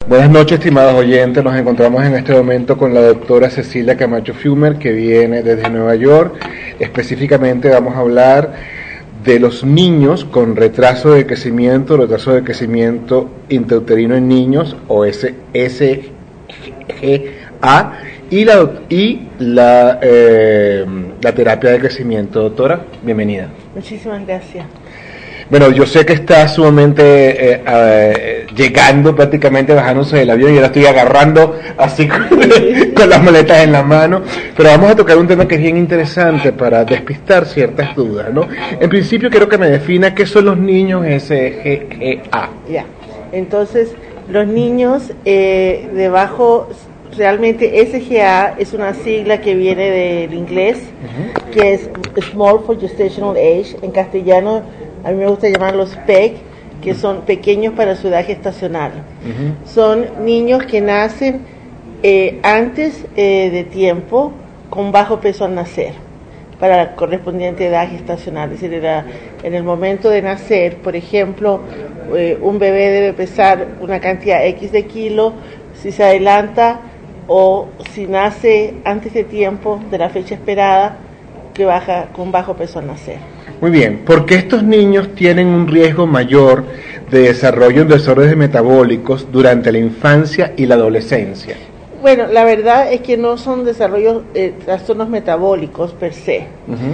Buenas noches, estimados oyentes. Nos encontramos en este momento con la doctora Cecilia Camacho Fumer, que viene desde Nueva York. Específicamente vamos a hablar de los niños con retraso de crecimiento intrauterino en niños, o SGA, y la terapia de crecimiento. Doctora, bienvenida. Muchísimas gracias. Bueno, yo sé que está sumamente llegando, prácticamente bajándose del avión, y ahora estoy agarrando así con las maletas en la mano, pero vamos a tocar un tema que es bien interesante para despistar ciertas dudas, ¿no? En principio quiero que me defina qué son los niños SGA. Ya, entonces los niños realmente SGA es una sigla que viene del inglés, que es Small for Gestational Age. En castellano a mí me gusta llamarlos PEG, que son pequeños para su edad gestacional. Son niños que nacen antes de tiempo, con bajo peso al nacer, para la correspondiente edad gestacional. Es decir, en el momento de nacer, por ejemplo, un bebé debe pesar una cantidad X de kilos. Si se adelanta o si nace antes de tiempo, de la fecha esperada, que baja con bajo peso al nacer. Muy bien, ¿por qué estos niños tienen un riesgo mayor de desarrollo de desórdenes metabólicos durante la infancia y la adolescencia? Bueno, la verdad es que no son trastornos metabólicos per se.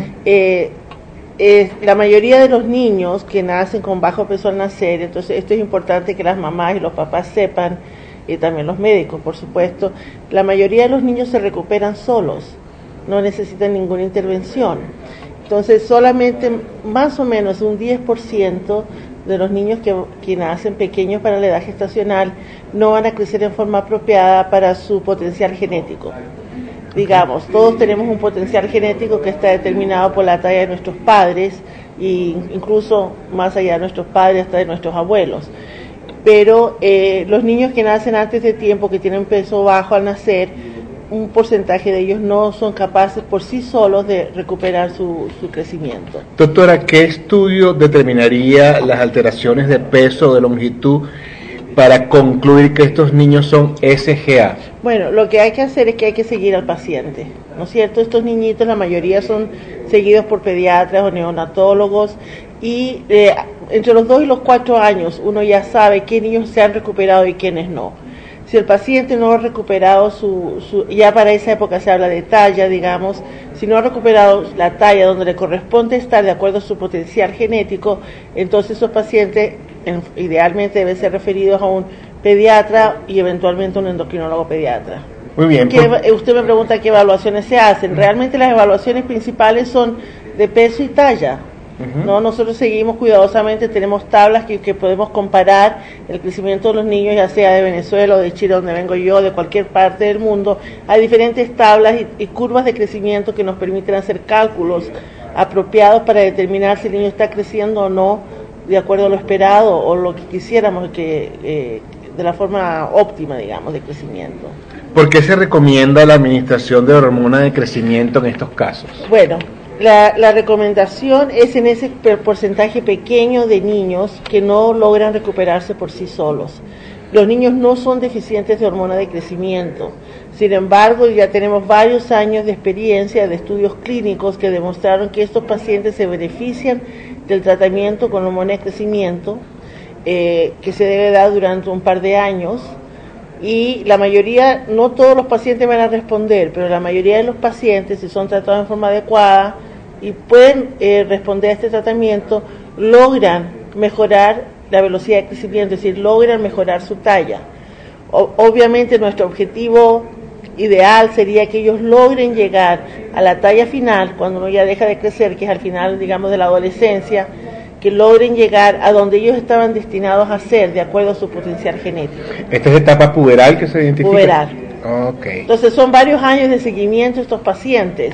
La mayoría de los niños que nacen con bajo peso al nacer, entonces esto es importante que las mamás y los papás sepan, y también los médicos, por supuesto, la mayoría de los niños se recuperan solos, no necesitan ninguna intervención. Entonces solamente más o menos un 10% de los niños que nacen pequeños para la edad gestacional no van a crecer en forma apropiada para su potencial genético. Digamos, todos tenemos un potencial genético que está determinado por la talla de nuestros padres, e incluso más allá de nuestros padres, hasta de nuestros abuelos. Pero los niños que nacen antes de tiempo, que tienen peso bajo al nacer, un porcentaje de ellos no son capaces por sí solos de recuperar su crecimiento. Doctora, ¿qué estudio determinaría las alteraciones de peso o de longitud para concluir que estos niños son SGA? Bueno, lo que hay que hacer es que hay que seguir al paciente, ¿no es cierto? Estos niñitos, la mayoría son seguidos por pediatras o neonatólogos, y entre los 2 y los 4 años uno ya sabe qué niños se han recuperado y quiénes no. Si el paciente no ha recuperado ya para esa época se habla de talla, digamos, si no ha recuperado la talla donde le corresponde estar de acuerdo a su potencial genético, entonces esos pacientes idealmente deben ser referidos a un pediatra y eventualmente a un endocrinólogo pediatra. Muy bien. Usted me pregunta qué evaluaciones se hacen. Realmente las evaluaciones principales son de peso y talla. ¿No? Nosotros seguimos cuidadosamente, tenemos tablas que podemos comparar el crecimiento de los niños, ya sea de Venezuela o de Chile, donde vengo yo, de cualquier parte del mundo. Hay diferentes tablas y curvas de crecimiento que nos permiten hacer cálculos apropiados para determinar si el niño está creciendo o no de acuerdo a lo esperado o lo que quisiéramos, de la forma óptima, digamos, de crecimiento. ¿Por qué se recomienda la administración de hormona de crecimiento en estos casos? Bueno, la recomendación es en ese porcentaje pequeño de niños que no logran recuperarse por sí solos. Los niños no son deficientes de hormona de crecimiento. Sin embargo, ya tenemos varios años de experiencia de estudios clínicos que demostraron que estos pacientes se benefician del tratamiento con hormona de crecimiento, que se debe dar durante un par de años. Y la mayoría, no todos los pacientes van a responder, pero la mayoría de los pacientes, si son tratados en forma adecuada y pueden responder a este tratamiento, logran mejorar la velocidad de crecimiento, es decir, logran mejorar su talla. Obviamente nuestro objetivo ideal sería que ellos logren llegar a la talla final, cuando uno ya deja de crecer, que es al final, digamos, de la adolescencia, que logren llegar a donde ellos estaban destinados a ser, de acuerdo a su potencial genético. ¿Esta es etapa puberal que se identifica? Puberal. Okay. Entonces son varios años de seguimiento de estos pacientes.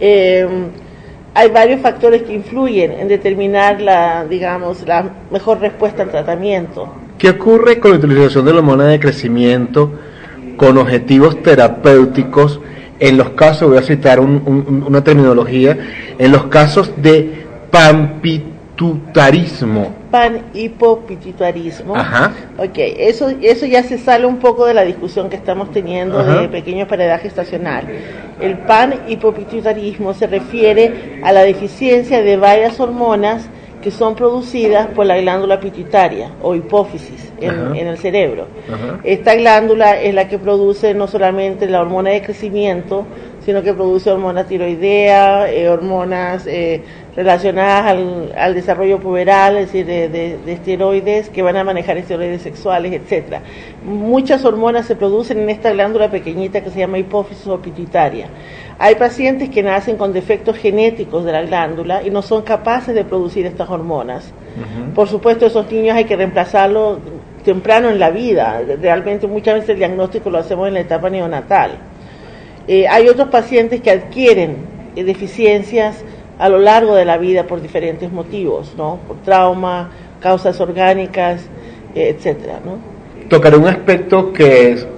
Hay varios factores que influyen en determinar la mejor respuesta al tratamiento. ¿Qué ocurre con la utilización de la hormona de crecimiento con objetivos terapéuticos en los casos, voy a citar una terminología, en los casos de pampitutarismo? panhipopituitarismo. Ajá. Ok, eso ya se sale un poco de la discusión que estamos teniendo Ajá. de pequeños para edad gestacional. El panhipopituitarismo se refiere a la deficiencia de varias hormonas que son producidas por la glándula pituitaria o hipófisis en el cerebro. Ajá. Esta glándula es la que produce no solamente la hormona de crecimiento, sino que produce hormona tiroidea, hormonas relacionadas al desarrollo puberal, es decir, de esteroides que van a manejar esteroides sexuales, etcétera. Muchas hormonas se producen en esta glándula pequeñita que se llama hipófisis o pituitaria. Hay pacientes que nacen con defectos genéticos de la glándula y no son capaces de producir estas hormonas. Por supuesto, esos niños hay que reemplazarlos temprano en la vida. Realmente muchas veces el diagnóstico lo hacemos en la etapa neonatal. Hay otros pacientes que adquieren deficiencias a lo largo de la vida por diferentes motivos, ¿no? Por trauma, causas orgánicas, etcétera, ¿no? Tocaré un aspecto que es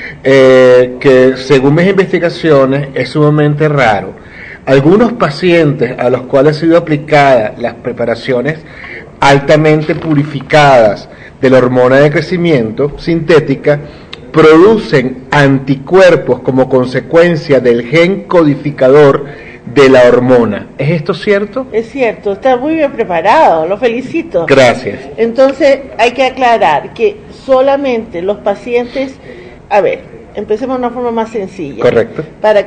que según mis investigaciones es sumamente raro. Algunos pacientes a los cuales ha sido aplicadas las preparaciones altamente purificadas de la hormona de crecimiento sintética producen anticuerpos como consecuencia del gen codificador de la hormona. ¿Es esto cierto? Es cierto, está muy bien preparado, lo felicito. Gracias. Entonces hay que aclarar que solamente los pacientes, a ver, empecemos de una forma más sencilla. Correcto. Para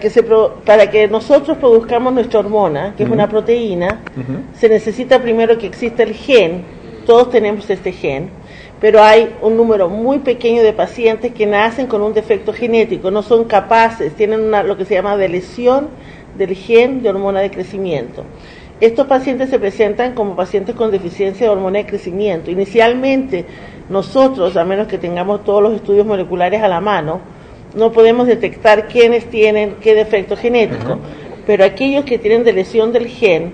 que nosotros produzcamos nuestra hormona, que es una proteína, se necesita primero que exista el gen. Todos tenemos este gen, pero hay un número muy pequeño de pacientes que nacen con un defecto genético, no son capaces, tienen lo que se llama deleción del gen de hormona de crecimiento. Estos pacientes se presentan como pacientes con deficiencia de hormona de crecimiento. Inicialmente, nosotros, a menos que tengamos todos los estudios moleculares a la mano, no podemos detectar quiénes tienen qué defecto genético, pero aquellos que tienen deleción del gen,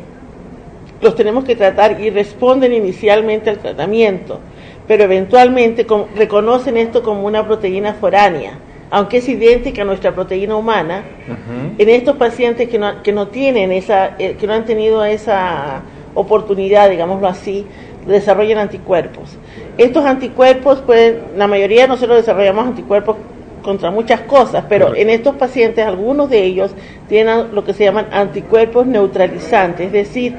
los tenemos que tratar y responden inicialmente al tratamiento, pero eventualmente reconocen esto como una proteína foránea, aunque es idéntica a nuestra proteína humana. En estos pacientes que no tienen que no han tenido esa oportunidad, digámoslo así, desarrollan anticuerpos. Estos anticuerpos, pues, la mayoría de nosotros desarrollamos anticuerpos contra muchas cosas, pero en estos pacientes, algunos de ellos tienen lo que se llaman anticuerpos neutralizantes, es decir,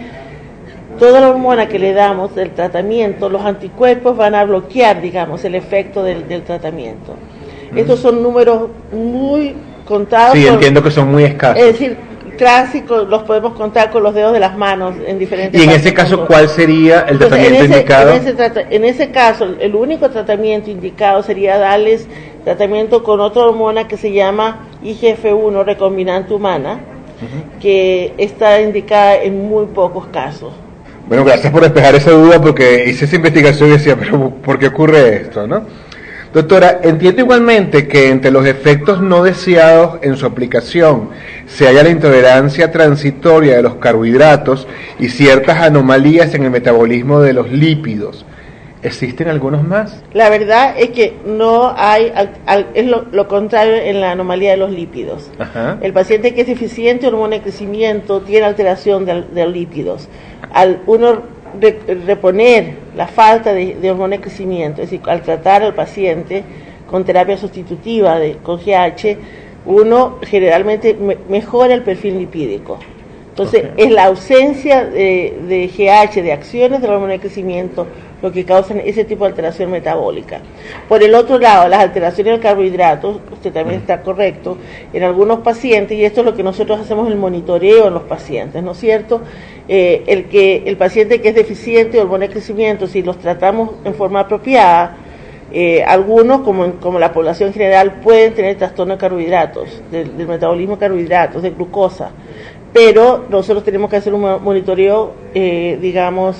toda la hormona que le damos del tratamiento, los anticuerpos van a bloquear, digamos, el efecto del tratamiento. Estos son números muy contados. Sí, entiendo que son muy escasos. Es decir, clásicos los podemos contar con los dedos de las manos en diferentes. Y en ese caso, ¿cuál sería el tratamiento indicado? En ese caso, el único tratamiento indicado sería darles tratamiento con otra hormona que se llama IGF-1 recombinante humana, que está indicada en muy pocos casos. Bueno, gracias por despejar esa duda, porque hice esa investigación y decía, pero ¿por qué ocurre esto, no? Doctora, entiendo igualmente que entre los efectos no deseados en su aplicación se halla la intolerancia transitoria de los carbohidratos y ciertas anomalías en el metabolismo de los lípidos. ¿Existen algunos más? La verdad es que no hay, es lo contrario en la anomalía de los lípidos. El paciente que es deficiente de hormona de crecimiento tiene alteración de lípidos. Al uno reponer la falta de hormona de crecimiento, es decir, al tratar al paciente con terapia sustitutiva con GH, uno generalmente mejora el perfil lipídico. Entonces, es la ausencia de GH, de acciones de la hormona de crecimiento, lo que causan ese tipo de alteración metabólica. Por el otro lado, las alteraciones del carbohidrato, usted también está correcto, en algunos pacientes, y esto es lo que nosotros hacemos el monitoreo en los pacientes, ¿no es cierto? El paciente que es deficiente de hormona de crecimiento, si los tratamos en forma apropiada, algunos, como la población general, pueden tener trastorno de carbohidratos, del metabolismo de carbohidratos, de glucosa, pero nosotros tenemos que hacer un monitoreo, digamos,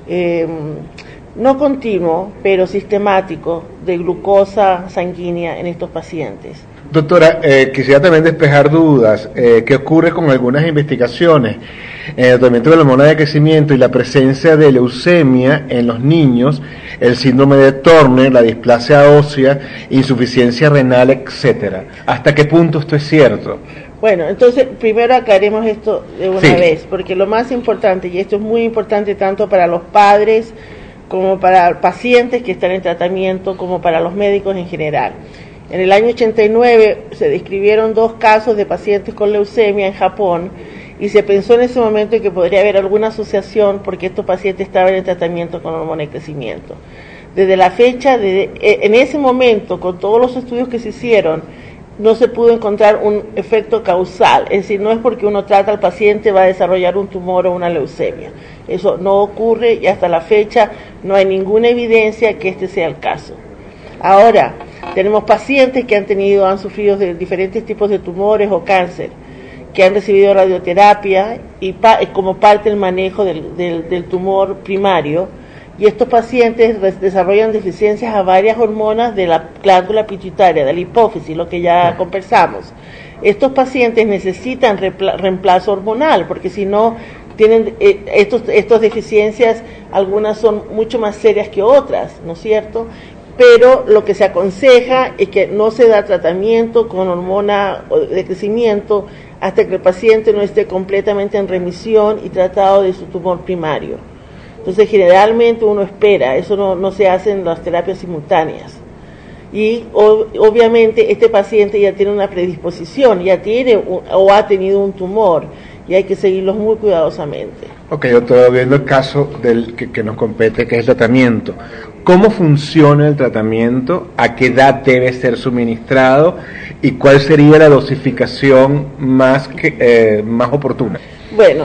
no continuo, pero sistemático, de glucosa sanguínea en estos pacientes. Doctora, quisiera también despejar dudas. ¿Qué ocurre con algunas investigaciones en el tratamiento de la hormona de crecimiento y la presencia de leucemia en los niños, el síndrome de Turner, la displasia ósea, insuficiencia renal, etcétera? ¿Hasta qué punto esto es cierto? Bueno, entonces primero aclaremos esto de una vez, porque lo más importante, y esto es muy importante tanto para los padres como para pacientes que están en tratamiento, como para los médicos en general. En el año 89 se describieron 2 casos de pacientes con leucemia en Japón y se pensó en ese momento que podría haber alguna asociación porque estos pacientes estaban en tratamiento con hormona de crecimiento. Desde la fecha, en ese momento, con todos los estudios que se hicieron, no se pudo encontrar un efecto causal, es decir, no es porque uno trata al paciente va a desarrollar un tumor o una leucemia. Eso no ocurre y hasta la fecha no hay ninguna evidencia que este sea el caso. Ahora, tenemos pacientes que han sufrido de diferentes tipos de tumores o cáncer, que han recibido radioterapia y como parte del manejo del tumor primario, y estos pacientes desarrollan deficiencias a varias hormonas de la glándula pituitaria, de la hipófisis, lo que ya conversamos. Estos pacientes necesitan reemplazo hormonal, porque si no tienen estas deficiencias, algunas son mucho más serias que otras, ¿no es cierto? Pero lo que se aconseja es que no se da tratamiento con hormona de crecimiento hasta que el paciente no esté completamente en remisión y tratado de su tumor primario. Entonces, generalmente uno espera, eso no se hace en las terapias simultáneas. Y obviamente este paciente ya tiene una predisposición, ya tiene o ha tenido un tumor, y hay que seguirlos muy cuidadosamente. Ok, doctor, viendo el caso que nos compete, que es el tratamiento. ¿Cómo funciona el tratamiento? ¿A qué edad debe ser suministrado? ¿Y cuál sería la dosificación más oportuna? Bueno,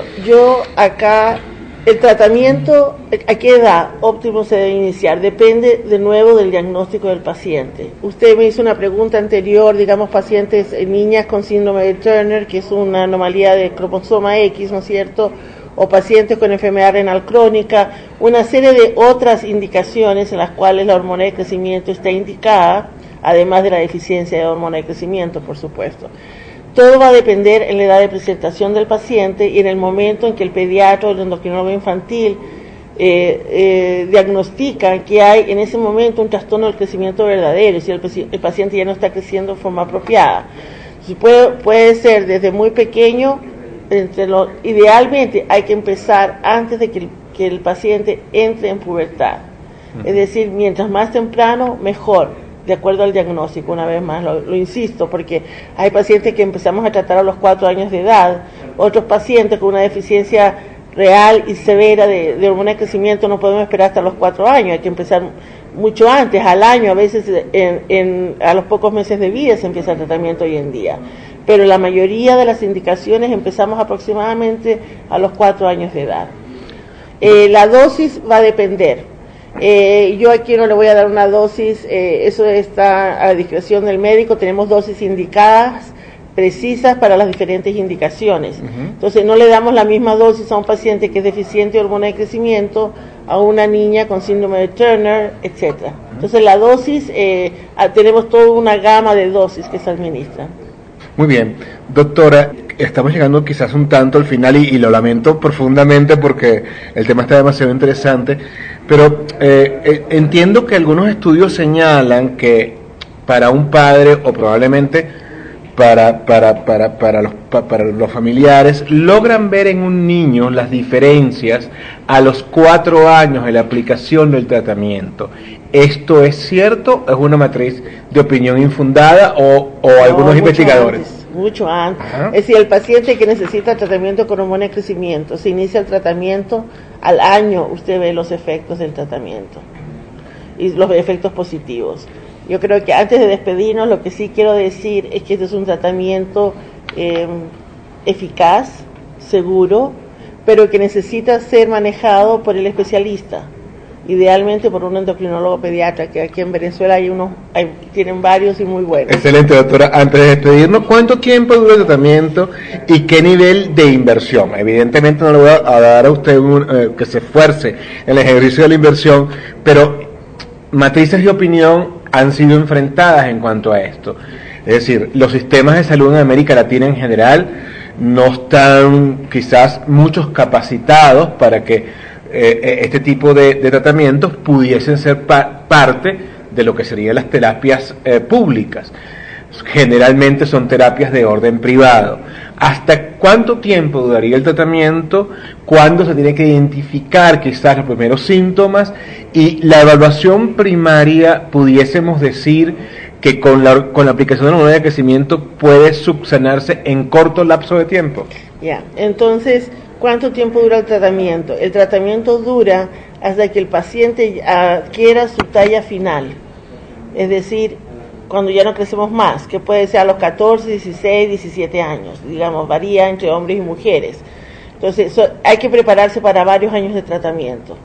el tratamiento, ¿a qué edad óptimo se debe iniciar? Depende de nuevo del diagnóstico del paciente. Usted me hizo una pregunta anterior, digamos pacientes, niñas con síndrome de Turner, que es una anomalía de cromosoma X, ¿no es cierto?, o pacientes con enfermedad renal crónica, una serie de otras indicaciones en las cuales la hormona de crecimiento está indicada, además de la deficiencia de hormona de crecimiento, por supuesto. Todo va a depender en la edad de presentación del paciente y en el momento en que el pediatra o el endocrinólogo infantil diagnostica que hay en ese momento un trastorno del crecimiento verdadero, si el paciente ya no está creciendo de forma apropiada. Puede ser desde muy pequeño, idealmente hay que empezar antes de que el paciente entre en pubertad. Es decir, mientras más temprano, mejor, de acuerdo al diagnóstico, una vez más, lo insisto, porque hay pacientes que empezamos a tratar a los 4 años de edad, otros pacientes con una deficiencia real y severa de hormona de crecimiento no podemos esperar hasta los 4 años, hay que empezar mucho antes, al año, a veces a los pocos meses de vida se empieza el tratamiento hoy en día. Pero la mayoría de las indicaciones empezamos aproximadamente a los 4 años de edad. La dosis va a depender. Yo aquí no le voy a dar una dosis, eso está a discreción del médico, tenemos dosis indicadas, precisas para las diferentes indicaciones. Entonces no le damos la misma dosis a un paciente que es deficiente de hormona de crecimiento, a una niña con síndrome de Turner, etcétera. Entonces la dosis, tenemos toda una gama de dosis que se administran. Muy bien, doctora, estamos llegando quizás un tanto al final y lo lamento profundamente porque el tema está demasiado interesante, pero entiendo que algunos estudios señalan que para un padre o probablemente para los familiares logran ver en un niño las diferencias a los 4 años en la aplicación del tratamiento. ¿Esto es cierto? ¿Es una matriz de opinión infundada o algunos investigadores? Mucho antes. Ajá. Es decir, el paciente que necesita tratamiento con hormona de crecimiento, se inicia el tratamiento, al año usted ve los efectos del tratamiento y los efectos positivos. Yo creo que antes de despedirnos, lo que sí quiero decir es que este es un tratamiento eficaz, seguro, pero que necesita ser manejado por el especialista, idealmente por un endocrinólogo pediatra, que aquí en Venezuela tienen varios y muy buenos. Excelente, doctora. Antes de despedirnos, ¿cuánto tiempo dura el tratamiento y qué nivel de inversión? Evidentemente no le voy a dar a usted que se esfuerce en el ejercicio de la inversión, pero matrices de opinión han sido enfrentadas en cuanto a esto. Es decir, los sistemas de salud en América Latina en general no están quizás muchos capacitados para que este tipo de tratamientos pudiesen ser parte de lo que serían las terapias públicas. Generalmente son terapias de orden privado. ¿hasta cuánto tiempo duraría el tratamiento? ¿Cuándo se tiene que identificar quizás los primeros síntomas? Y la evaluación primaria, pudiésemos decir que con la aplicación de la hormona de crecimiento puede subsanarse en corto lapso de tiempo. Ya, entonces, ¿cuánto tiempo dura el tratamiento? El tratamiento dura hasta que el paciente adquiera su talla final, es decir, cuando ya no crecemos más, que puede ser a los 14, 16, 17 años, digamos, varía entre hombres y mujeres. Entonces, hay que prepararse para varios años de tratamiento.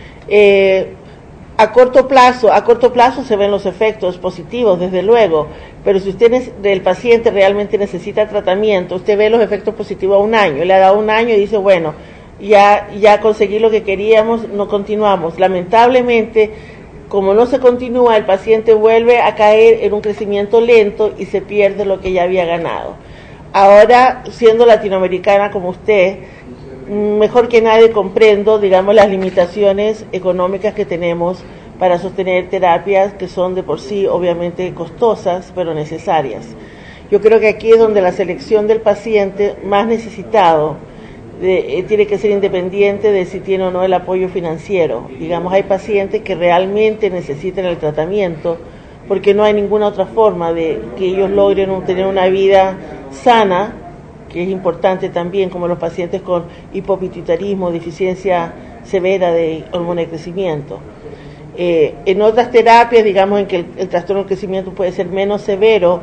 A corto plazo se ven los efectos positivos, desde luego, pero si el paciente realmente necesita tratamiento, usted ve los efectos positivos a un año, le ha dado un año y dice, bueno, ya conseguí lo que queríamos, no continuamos. Lamentablemente, como no se continúa, el paciente vuelve a caer en un crecimiento lento y se pierde lo que ya había ganado. Ahora, siendo latinoamericana como usted, mejor que nadie comprendo, digamos, las limitaciones económicas que tenemos para sostener terapias que son de por sí obviamente costosas, pero necesarias. Yo creo que aquí es donde la selección del paciente más necesitado tiene que ser independiente de si tiene o no el apoyo financiero. Digamos, hay pacientes que realmente necesitan el tratamiento porque no hay ninguna otra forma de que ellos logren tener una vida sana, que es importante también, como los pacientes con hipopituitarismo, deficiencia severa de hormona de crecimiento. En otras terapias, digamos, en que el trastorno de crecimiento puede ser menos severo,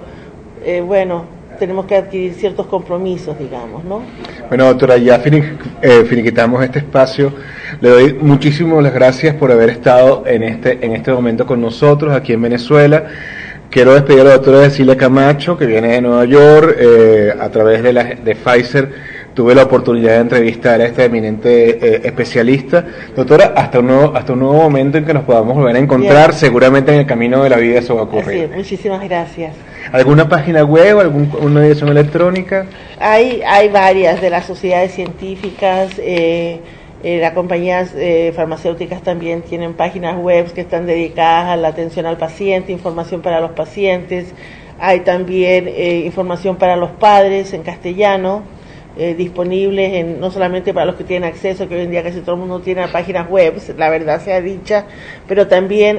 tenemos que adquirir ciertos compromisos, digamos, ¿no? Bueno, doctora, ya finiquitamos este espacio. Le doy muchísimas las gracias por haber estado en este momento con nosotros aquí en Venezuela. Quiero despedir a la doctora Cecilia Camacho, que viene de Nueva York, a través de Pfizer. Tuve la oportunidad de entrevistar a este eminente especialista. Doctora, hasta un nuevo momento en que nos podamos volver a encontrar. Bien. Seguramente en el camino de la vida eso va a ocurrir. Así es, muchísimas gracias. ¿Alguna página web, alguna dirección electrónica? Hay varias de las sociedades científicas, las compañías farmacéuticas también tienen páginas web que están dedicadas a la atención al paciente, información para los pacientes. Hay también información para los padres en castellano, disponibles no solamente para los que tienen acceso, que hoy en día casi todo el mundo tiene páginas web, la verdad sea dicha, pero también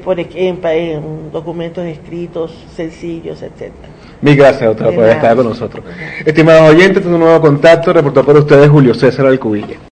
en documentos escritos sencillos, etcétera. Mil gracias, doctora, por estar con nosotros. Estimados oyentes, un nuevo contacto, reportó por ustedes Julio César Alcubilla.